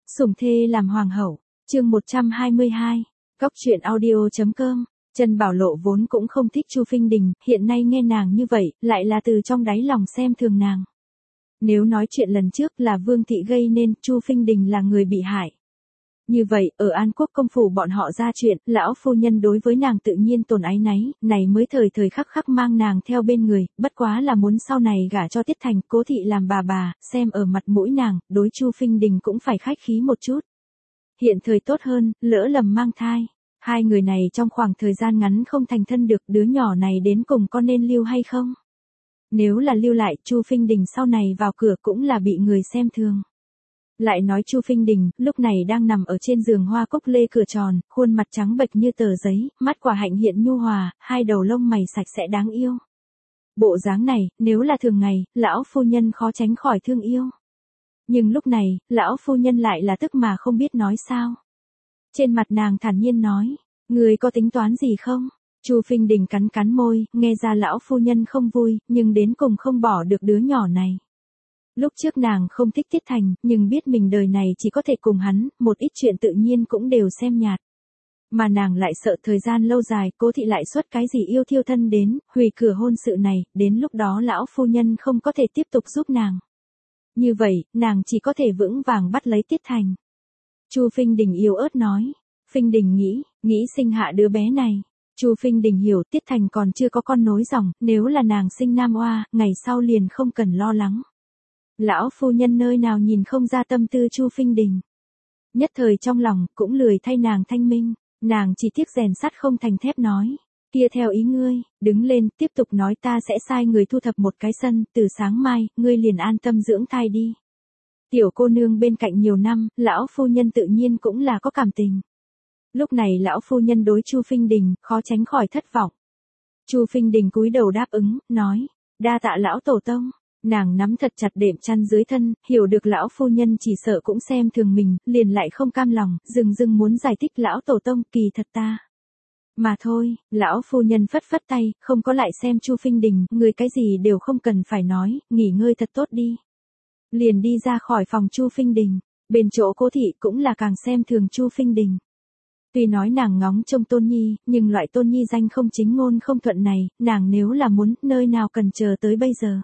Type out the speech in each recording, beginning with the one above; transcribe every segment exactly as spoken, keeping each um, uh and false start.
Sủng thê làm hoàng hậu, chương một trăm hai mươi hai, Góc truyện audio chấm com. Trân Bảo Lộ vốn cũng không thích Chu Phinh Đình, hiện nay nghe nàng như vậy, lại là từ trong đáy lòng xem thường nàng. Nếu nói chuyện lần trước là Vương Thị gây nên, Chu Phinh Đình là người bị hại. Như vậy, ở An Quốc công phủ bọn họ ra chuyện, lão phu nhân đối với nàng tự nhiên tồn áy náy, này mới thời thời khắc khắc mang nàng theo bên người, bất quá là muốn sau này gả cho Tiết Thành, Cố Thị làm bà bà, xem ở mặt mũi nàng, đối Chu Phinh Đình cũng phải khách khí một chút. Hiện thời tốt hơn, lỡ lầm mang thai. Hai người này trong khoảng thời gian ngắn không thành thân được, đứa nhỏ này đến cùng có nên lưu hay không? Nếu là lưu lại, Chu Phinh Đình sau này vào cửa cũng là bị người xem thường. Lại nói Chu Phinh Đình, lúc này đang nằm ở trên giường hoa cúc lê cửa tròn, khuôn mặt trắng bệch như tờ giấy, mắt quả hạnh hiện nhu hòa, hai đầu lông mày sạch sẽ đáng yêu. Bộ dáng này, nếu là thường ngày, lão phu nhân khó tránh khỏi thương yêu. Nhưng lúc này, lão phu nhân lại là tức mà không biết nói sao. Trên mặt nàng thản nhiên nói, người có tính toán gì không? Chu Phinh Đình cắn cắn môi, nghe ra lão phu nhân không vui, nhưng đến cùng không bỏ được đứa nhỏ này. Lúc trước nàng không thích Tiết Thành, nhưng biết mình đời này chỉ có thể cùng hắn, một ít chuyện tự nhiên cũng đều xem nhạt. Mà nàng lại sợ thời gian lâu dài, Cố Thị lại xuất cái gì yêu thiêu thân đến, hủy cửa hôn sự này, đến lúc đó lão phu nhân không có thể tiếp tục giúp nàng. Như vậy, nàng chỉ có thể vững vàng bắt lấy Tiết Thành. Chu Phinh Đình yếu ớt nói, Phinh Đình nghĩ, nghĩ sinh hạ đứa bé này. Chu Phinh Đình hiểu Tiết Thành còn chưa có con nối dòng, nếu là nàng sinh nam oa, ngày sau liền không cần lo lắng. Lão phu nhân nơi nào nhìn không ra tâm tư Chu Phinh Đình. Nhất thời trong lòng, cũng lười thay nàng thanh minh, nàng chỉ tiếc rèn sắt không thành thép nói. Kia theo ý ngươi, đứng lên, tiếp tục nói ta sẽ sai người thu thập một cái sân, từ sáng mai, ngươi liền an tâm dưỡng thai đi. Tiểu cô nương bên cạnh nhiều năm, lão phu nhân tự nhiên cũng là có cảm tình. Lúc này lão phu nhân đối Chu Phinh Đình, khó tránh khỏi thất vọng. Chu Phinh Đình cúi đầu đáp ứng, nói, đa tạ lão tổ tông. Nàng nắm thật chặt đệm chăn dưới thân, hiểu được lão phu nhân chỉ sợ cũng xem thường mình, liền lại không cam lòng, dừng dừng muốn giải thích lão tổ tông, kỳ thật ta. Mà thôi, lão phu nhân phất phất tay, không có lại xem Chu Phinh Đình, người cái gì đều không cần phải nói, nghỉ ngơi thật tốt đi. Liền đi ra khỏi phòng Chu Phinh Đình, bên chỗ Cố Thị cũng là càng xem thường Chu Phinh Đình. Tuy nói nàng ngóng trông Tôn Nhi, nhưng loại Tôn Nhi danh không chính ngôn không thuận này, nàng nếu là muốn, nơi nào cần chờ tới bây giờ.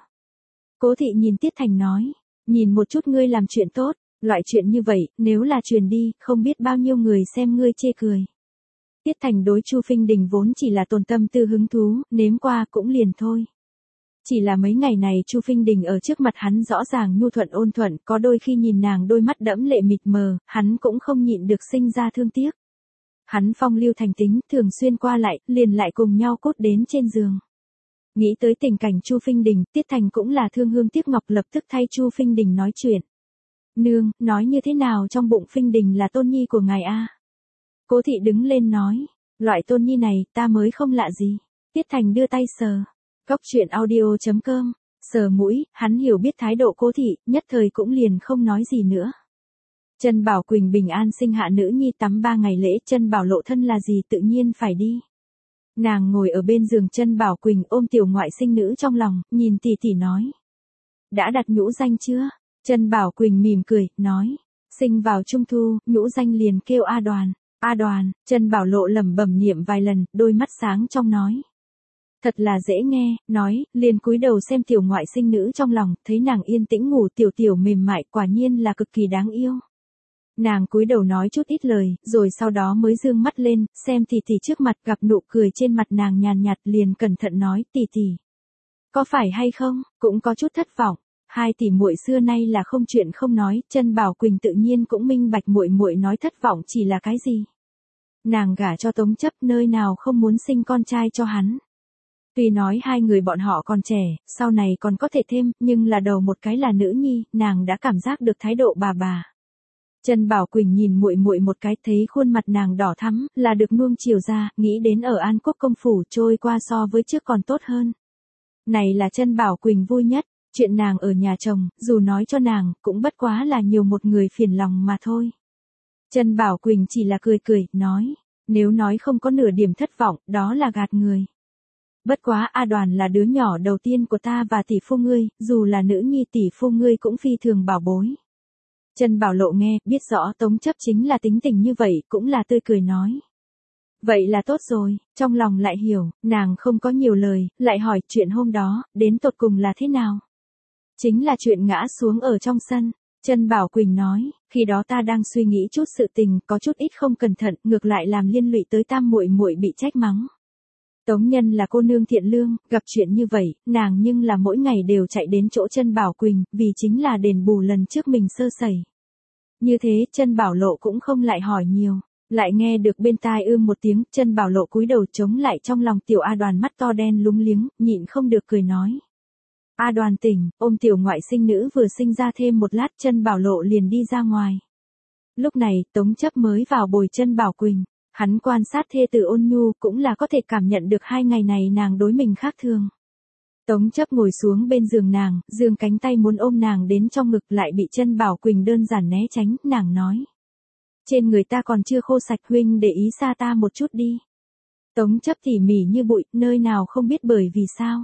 Cố Thị nhìn Tiết Thành nói, nhìn một chút ngươi làm chuyện tốt, loại chuyện như vậy, nếu là truyền đi, không biết bao nhiêu người xem ngươi chê cười. Tiết Thành đối Chu Phinh Đình vốn chỉ là tồn tâm tư hứng thú, nếm qua cũng liền thôi. Chỉ là mấy ngày này Chu Phinh Đình ở trước mặt hắn rõ ràng nhu thuận ôn thuận, có đôi khi nhìn nàng đôi mắt đẫm lệ mịt mờ, hắn cũng không nhịn được sinh ra thương tiếc. Hắn phong lưu thành tính, thường xuyên qua lại, liền lại cùng nhau cốt đến trên giường. Nghĩ tới tình cảnh Chu Phinh Đình, Tiết Thành cũng là thương hương tiếc ngọc lập tức thay Chu Phinh Đình nói chuyện. Nương, nói như thế nào trong bụng Phinh Đình là tôn nhi của ngài a? Cố Thị đứng lên nói, loại tôn nhi này ta mới không lạ gì. Tiết Thành đưa tay sờ. Góc truyện audio chấm com, sờ mũi, hắn hiểu biết thái độ Cố Thị, nhất thời cũng liền không nói gì nữa. Trân Bảo Quỳnh bình an sinh hạ nữ nhi tắm ba ngày lễ, Trân Bảo Lộ thân là gì tự nhiên phải đi. Nàng ngồi ở bên giường Trân Bảo Quỳnh ôm tiểu ngoại sinh nữ trong lòng, nhìn tỷ tỷ nói. Đã đặt nhũ danh chưa? Trân Bảo Quỳnh mỉm cười, nói. Sinh vào trung thu, nhũ danh liền kêu A Đoàn. A Đoàn, Trân Bảo Lộ lẩm bẩm niệm vài lần, đôi mắt sáng trong nói. Thật là dễ nghe, nói, liền cúi đầu xem tiểu ngoại sinh nữ trong lòng, thấy nàng yên tĩnh ngủ tiểu tiểu mềm mại, quả nhiên là cực kỳ đáng yêu. Nàng cúi đầu nói chút ít lời, rồi sau đó mới dương mắt lên, xem tỷ tỷ trước mặt, gặp nụ cười trên mặt nàng nhàn nhạt, liền cẩn thận nói, tỷ tỷ. Có phải hay không, cũng có chút thất vọng. Hai tỷ muội xưa nay là không chuyện không nói, Trân Bảo Quỳnh tự nhiên cũng minh bạch muội muội nói thất vọng chỉ là cái gì. Nàng gả cho Tống Chấp, nơi nào không muốn sinh con trai cho hắn. Tuy nói hai người bọn họ còn trẻ, sau này còn có thể thêm, nhưng là đầu một cái là nữ nhi, nàng đã cảm giác được thái độ bà bà. Trân Bảo Quỳnh nhìn muội muội một cái, thấy khuôn mặt nàng đỏ thắm, là được nuông chiều ra, nghĩ đến ở An Quốc công phủ trôi qua so với trước còn tốt hơn. Này là Trân Bảo Quỳnh vui nhất, chuyện nàng ở nhà chồng, dù nói cho nàng, cũng bất quá là nhiều một người phiền lòng mà thôi. Trân Bảo Quỳnh chỉ là cười cười, nói, nếu nói không có nửa điểm thất vọng, đó là gạt người. Bất quá A Đoàn là đứa nhỏ đầu tiên của ta và tỷ phu ngươi, dù là nữ nhi tỷ phu ngươi cũng phi thường bảo bối. Trân Bảo Lộ nghe, biết rõ Tống Chấp chính là tính tình như vậy, cũng là tươi cười nói. Vậy là tốt rồi, trong lòng lại hiểu, nàng không có nhiều lời, lại hỏi chuyện hôm đó, đến tột cùng là thế nào. Chính là chuyện ngã xuống ở trong sân. Trân Bảo Quỳnh nói, khi đó ta đang suy nghĩ chút sự tình, có chút ít không cẩn thận, ngược lại làm liên lụy tới Tam muội muội bị trách mắng. Tống Nhân là cô nương thiện lương, gặp chuyện như vậy, nàng nhưng là mỗi ngày đều chạy đến chỗ Trân Bảo Quỳnh, vì chính là đền bù lần trước mình sơ sẩy. Như thế, Trân Bảo Lộ cũng không lại hỏi nhiều, lại nghe được bên tai ưm một tiếng, Trân Bảo Lộ cúi đầu chống lại trong lòng tiểu A Đoàn mắt to đen lúng liếng, nhịn không được cười nói. A Đoàn tỉnh, ôm tiểu ngoại sinh nữ vừa sinh ra thêm một lát, Trân Bảo Lộ liền đi ra ngoài. Lúc này, Tống Chấp mới vào bồi Trân Bảo Quỳnh, hắn quan sát thê tử ôn nhu cũng là có thể cảm nhận được hai ngày này nàng đối mình khác thường. Tống Chấp ngồi xuống bên giường nàng, giương cánh tay muốn ôm nàng đến trong ngực lại bị Trân Bảo Quỳnh đơn giản né tránh, nàng nói. Trên người ta còn chưa khô sạch, huynh để ý xa ta một chút đi. Tống Chấp tỉ mỉ như bụi, nơi nào không biết bởi vì sao.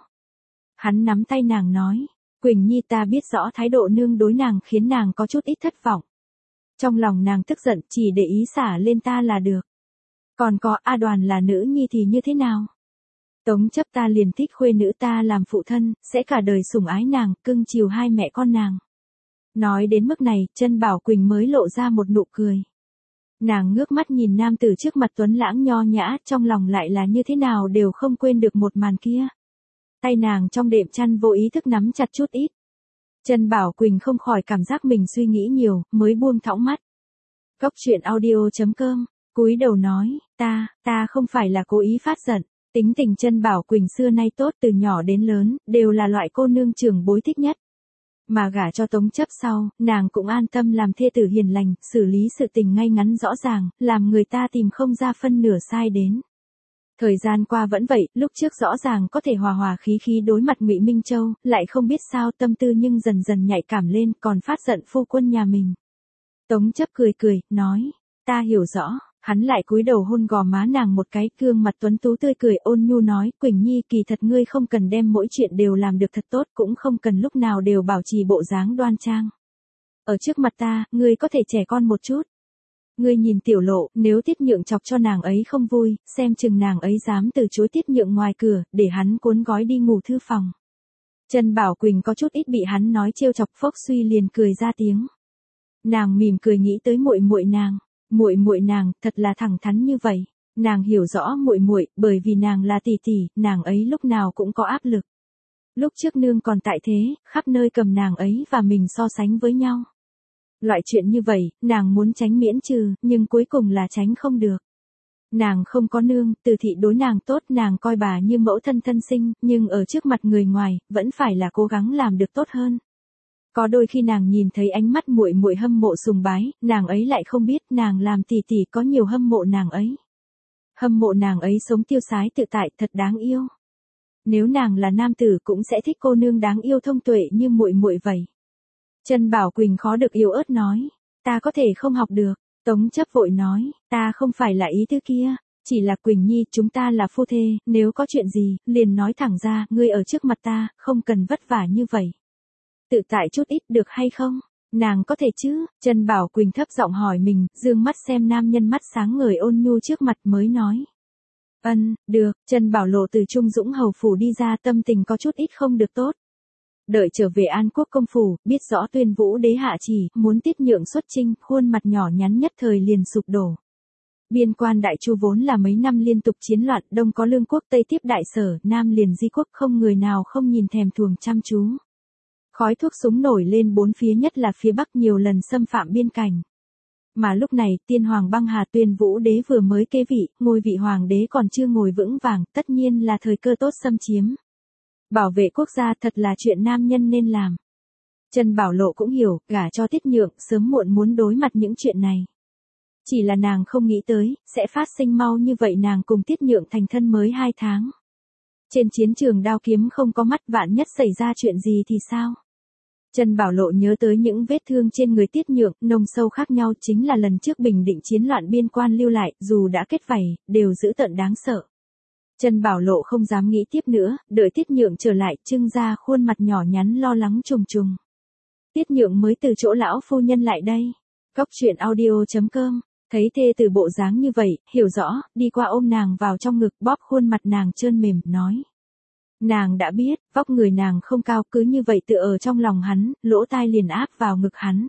Hắn nắm tay nàng nói, Quỳnh Nhi ta biết rõ thái độ nương đối nàng khiến nàng có chút ít thất vọng. Trong lòng nàng tức giận, chỉ để ý xả lên ta là được. Còn có A Đoàn là nữ nhi thì như thế nào? Tống Chấp ta liền thích khuê nữ ta làm phụ thân, sẽ cả đời sủng ái nàng, cưng chiều hai mẹ con nàng. Nói đến mức này, Trân Bảo Quỳnh mới lộ ra một nụ cười. Nàng ngước mắt nhìn nam tử trước mặt tuấn lãng nho nhã, trong lòng lại là như thế nào đều không quên được một màn kia. Tay nàng trong đệm chăn vô ý thức nắm chặt chút ít. Trân Bảo Quỳnh không khỏi cảm giác mình suy nghĩ nhiều, mới buông thõng mắt. Góc truyện audio chấm com, cúi đầu nói, ta, ta không phải là cố ý phát giận. Tính tình Trân Bảo Quỳnh xưa nay tốt, từ nhỏ đến lớn, đều là loại cô nương trưởng bối thích nhất. Mà gả cho Tống Chấp sau, nàng cũng an tâm làm thê tử hiền lành, xử lý sự tình ngay ngắn rõ ràng, làm người ta tìm không ra phân nửa sai đến. Thời gian qua vẫn vậy, lúc trước rõ ràng có thể hòa hòa khí khí đối mặt Ngụy Minh Châu, lại không biết sao tâm tư nhưng dần dần nhạy cảm lên, còn phát giận phu quân nhà mình. Tống Chấp cười cười, nói, ta hiểu rõ. Hắn lại cúi đầu hôn gò má nàng một cái, gương mặt tuấn tú tươi cười, ôn nhu nói, Quỳnh Nhi kỳ thật ngươi không cần đem mỗi chuyện đều làm được thật tốt, cũng không cần lúc nào đều bảo trì bộ dáng đoan trang. Ở trước mặt ta, ngươi có thể trẻ con một chút. Ngươi nhìn Tiểu Lộ, nếu Tiết Nhượng chọc cho nàng ấy không vui, xem chừng nàng ấy dám từ chối Tiết Nhượng ngoài cửa, để hắn cuốn gói đi ngủ thư phòng. Trân Bảo Quỳnh có chút ít bị hắn nói trêu chọc, phốc suy liền cười ra tiếng. Nàng mỉm cười nghĩ tới muội muội nàng. Muội muội nàng thật là thẳng thắn như vậy, nàng hiểu rõ muội muội, bởi vì nàng là tỷ tỷ, nàng ấy lúc nào cũng có áp lực. Lúc trước nương còn tại thế, khắp nơi cầm nàng ấy và mình so sánh với nhau. Loại chuyện như vậy, nàng muốn tránh miễn trừ, nhưng cuối cùng là tránh không được. Nàng không có nương, Từ thị đối nàng tốt, nàng coi bà như mẫu thân thân sinh, nhưng ở trước mặt người ngoài, vẫn phải là cố gắng làm được tốt hơn. Có đôi khi nàng nhìn thấy ánh mắt muội muội hâm mộ sùng bái, nàng ấy lại không biết nàng làm tỷ tỷ có nhiều hâm mộ nàng ấy. Hâm mộ nàng ấy sống tiêu sái tự tại, thật đáng yêu. Nếu nàng là nam tử cũng sẽ thích cô nương đáng yêu thông tuệ như muội muội vậy. Trân Bảo Quỳnh khó được yếu ớt nói, ta có thể không học được. Tống Chấp vội nói, ta không phải là ý thứ kia, chỉ là Quỳnh Nhi, chúng ta là phu thê, nếu có chuyện gì, liền nói thẳng ra, ngươi ở trước mặt ta, không cần vất vả như vậy. Tự tại chút ít được hay không? Nàng có thể chứ? Trân Bảo Quỳnh thấp giọng hỏi mình, dương mắt xem nam nhân mắt sáng ngời ôn nhu trước mặt mới nói. Ân, được. Trân Bảo Lộ từ Trung Dũng hầu phủ đi ra, tâm tình có chút ít không được tốt. Đợi trở về An Quốc công phủ, biết rõ Tuyên Vũ đế hạ chỉ, muốn Tiết Nhượng xuất chinh, khuôn mặt nhỏ nhắn nhất thời liền sụp đổ. Biên quan Đại Chu vốn là mấy năm liên tục chiến loạn, Đông có Lương quốc, Tây tiếp Đại Sở, Nam liền Di quốc, không người nào không nhìn thèm thuồng chăm chú. Khói thuốc súng nổi lên bốn phía, nhất là phía Bắc nhiều lần xâm phạm biên cảnh. Mà lúc này, tiên hoàng băng hà, Tuyên Vũ đế vừa mới kế vị, ngôi vị hoàng đế còn chưa ngồi vững vàng, tất nhiên là thời cơ tốt xâm chiếm. Bảo vệ quốc gia thật là chuyện nam nhân nên làm. Trân Bảo Lộ cũng hiểu, gả cho Tiết Nhượng, sớm muộn muốn đối mặt những chuyện này. Chỉ là nàng không nghĩ tới, sẽ phát sinh mau như vậy. Nàng cùng Tiết Nhượng thành thân mới hai tháng. Trên chiến trường đao kiếm không có mắt, vạn nhất xảy ra chuyện gì thì sao? Trân Bảo Lộ nhớ tới những vết thương trên người Tiết Nhượng, nông sâu khác nhau, chính là lần trước bình định chiến loạn biên quan lưu lại, dù đã kết vảy, đều dữ tợn đáng sợ. Trân Bảo Lộ không dám nghĩ tiếp nữa, đợi Tiết Nhượng trở lại, trưng ra khuôn mặt nhỏ nhắn lo lắng trùng trùng. Tiết Nhượng mới từ chỗ lão phu nhân lại đây. Cóc truyện audio chấm com, thấy thê từ bộ dáng như vậy, hiểu rõ, đi qua ôm nàng vào trong ngực bóp khuôn mặt nàng trơn mềm, nói. Nàng đã biết, vóc người nàng không cao cứ như vậy tựa ở trong lòng hắn, lỗ tai liền áp vào ngực hắn.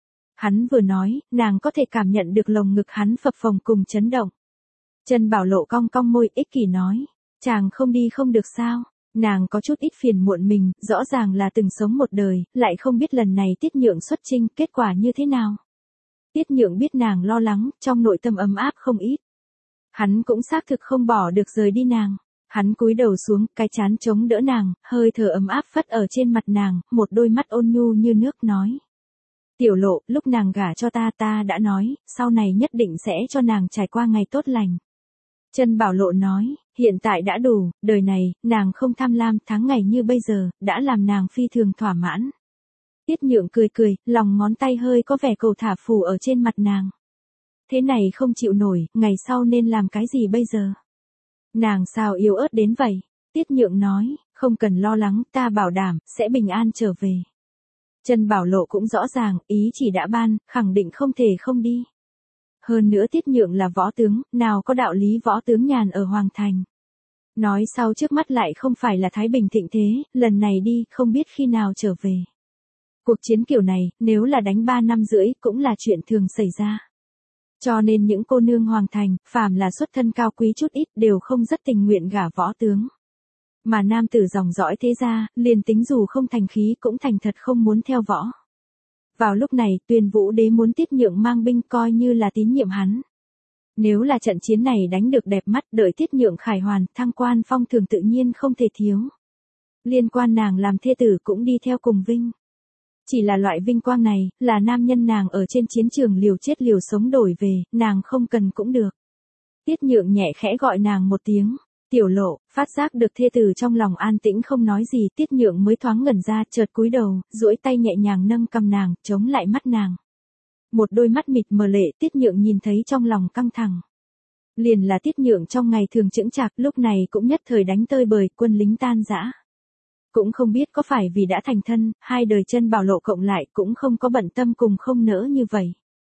Hắn vừa nói, nàng có thể cảm nhận được lồng ngực hắn phập phồng cùng chấn động. Trân Bảo Lộ cong cong môi ích kỷ nói, chàng không đi không được sao. Nàng có chút ít phiền muộn mình, rõ ràng là từng sống một đời, lại không biết lần này Tiết Nhượng xuất chinh, kết quả như thế nào. Tiết Nhượng biết nàng lo lắng, trong nội tâm ấm áp không ít. Hắn cũng xác thực không bỏ được rời đi nàng. Hắn cúi đầu xuống, cái chán chống đỡ nàng, hơi thở ấm áp phất ở trên mặt nàng, một đôi mắt ôn nhu như nước nói. Tiểu Lộ, lúc nàng gả cho ta ta đã nói, sau này nhất định sẽ cho nàng trải qua ngày tốt lành. Trân Bảo Lộ nói, hiện tại đã đủ, đời này, nàng không tham lam, tháng ngày như bây giờ, đã làm nàng phi thường thỏa mãn. Tiết Nhượng cười cười, lòng ngón tay hơi có vẻ cầu thả phủ ở trên mặt nàng. Thế này không chịu nổi, ngày sau nên làm cái gì bây giờ? Nàng sao yếu ớt đến vậy? Tiết Nhượng nói, không cần lo lắng, ta bảo đảm, sẽ bình an trở về. Trân Bảo Lộ cũng rõ ràng, ý chỉ đã ban, khẳng định không thể không đi. Hơn nữa Tiết Nhượng là võ tướng, nào có đạo lý võ tướng nhàn ở Hoàng Thành. Nói sau trước mắt lại không phải là Thái Bình thịnh thế, lần này đi, không biết khi nào trở về. Cuộc chiến kiểu này, nếu là đánh ba năm rưỡi, cũng là chuyện thường xảy ra. Cho nên những cô nương Hoàng Thành, phàm là xuất thân cao quý chút ít, đều không rất tình nguyện gả võ tướng. Mà nam tử dòng dõi thế gia, liền tính dù không thành khí cũng thành thật không muốn theo võ. Vào lúc này, Tuyên Vũ Đế muốn Tiết Nhượng mang binh coi như là tín nhiệm hắn. Nếu là trận chiến này đánh được đẹp mắt, đợi Tiết Nhượng khải hoàn, thăng quan phong thường tự nhiên không thể thiếu. Liên quan nàng làm thê tử cũng đi theo cùng vinh. Chỉ là loại vinh quang này, là nam nhân nàng ở trên chiến trường liều chết liều sống đổi về, nàng không cần cũng được. Tiết Nhượng nhẹ khẽ gọi nàng một tiếng. Tiểu Lộ, phát giác được thê tử trong lòng an tĩnh không nói gì, Tiết Nhượng mới thoáng ngẩn ra, chợt cúi đầu, duỗi tay nhẹ nhàng nâng cằm nàng, chống lại mắt nàng. Một đôi mắt mịt mờ lệ, Tiết Nhượng nhìn thấy trong lòng căng thẳng. Liền là Tiết Nhượng trong ngày thường chững chạc, lúc này cũng nhất thời đánh tơi bời, quân lính tan rã. Cũng không biết có phải vì đã thành thân, hai đời Trân Bảo Lộ cộng lại cũng không có bận tâm cùng không nỡ như vậy.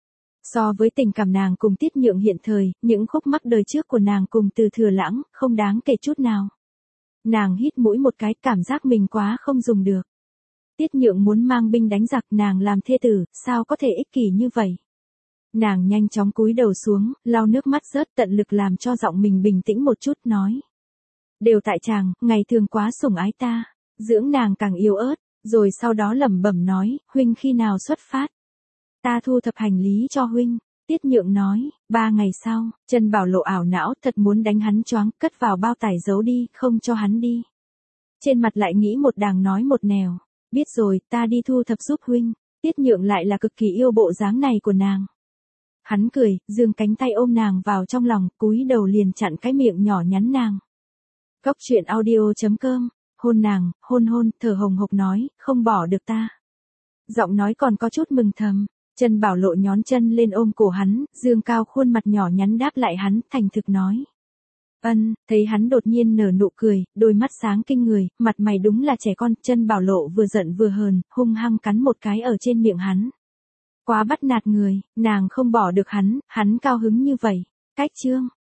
So với tình cảm nàng cùng Tiết Nhượng hiện thời, những khúc mắc đời trước của nàng cùng Từ Thừa Lãng, không đáng kể chút nào. Nàng hít mũi một cái, cảm giác mình quá không dùng được. Tiết Nhượng muốn mang binh đánh giặc, nàng làm thê tử, sao có thể ích kỷ như vậy? Nàng nhanh chóng cúi đầu xuống, lau nước mắt rớt, tận lực làm cho giọng mình bình tĩnh một chút, nói. Đều tại chàng, ngày thường quá sủng ái ta, dưỡng nàng càng yếu ớt, rồi sau đó lẩm bẩm nói, huynh khi nào xuất phát? Ta thu thập hành lý cho huynh. Tiết Nhượng nói, ba ngày sau, Trân Bảo Lộ ảo não, thật muốn đánh hắn choáng, cất vào bao tải giấu đi, không cho hắn đi. Trên mặt lại nghĩ một đàng nói một nẻo, biết rồi, ta đi thu thập giúp huynh. Tiết Nhượng lại là cực kỳ yêu bộ dáng này của nàng. Hắn cười, giương cánh tay ôm nàng vào trong lòng, cúi đầu liền chặn cái miệng nhỏ nhắn nàng. Cóc truyện audio chấm com, hôn nàng, hôn hôn, thở hồng hộc nói, không bỏ được ta. Giọng nói còn có chút mừng thầm. Trân Bảo Lộ nhón chân lên ôm cổ hắn, dương cao khuôn mặt nhỏ nhắn đáp lại hắn, thành thực nói. Ân, thấy hắn đột nhiên nở nụ cười, đôi mắt sáng kinh người, mặt mày đúng là trẻ con, Trân Bảo Lộ vừa giận vừa hờn, hung hăng cắn một cái ở trên miệng hắn. Quá bắt nạt người, nàng không bỏ được hắn, hắn cao hứng như vậy. Cách chương.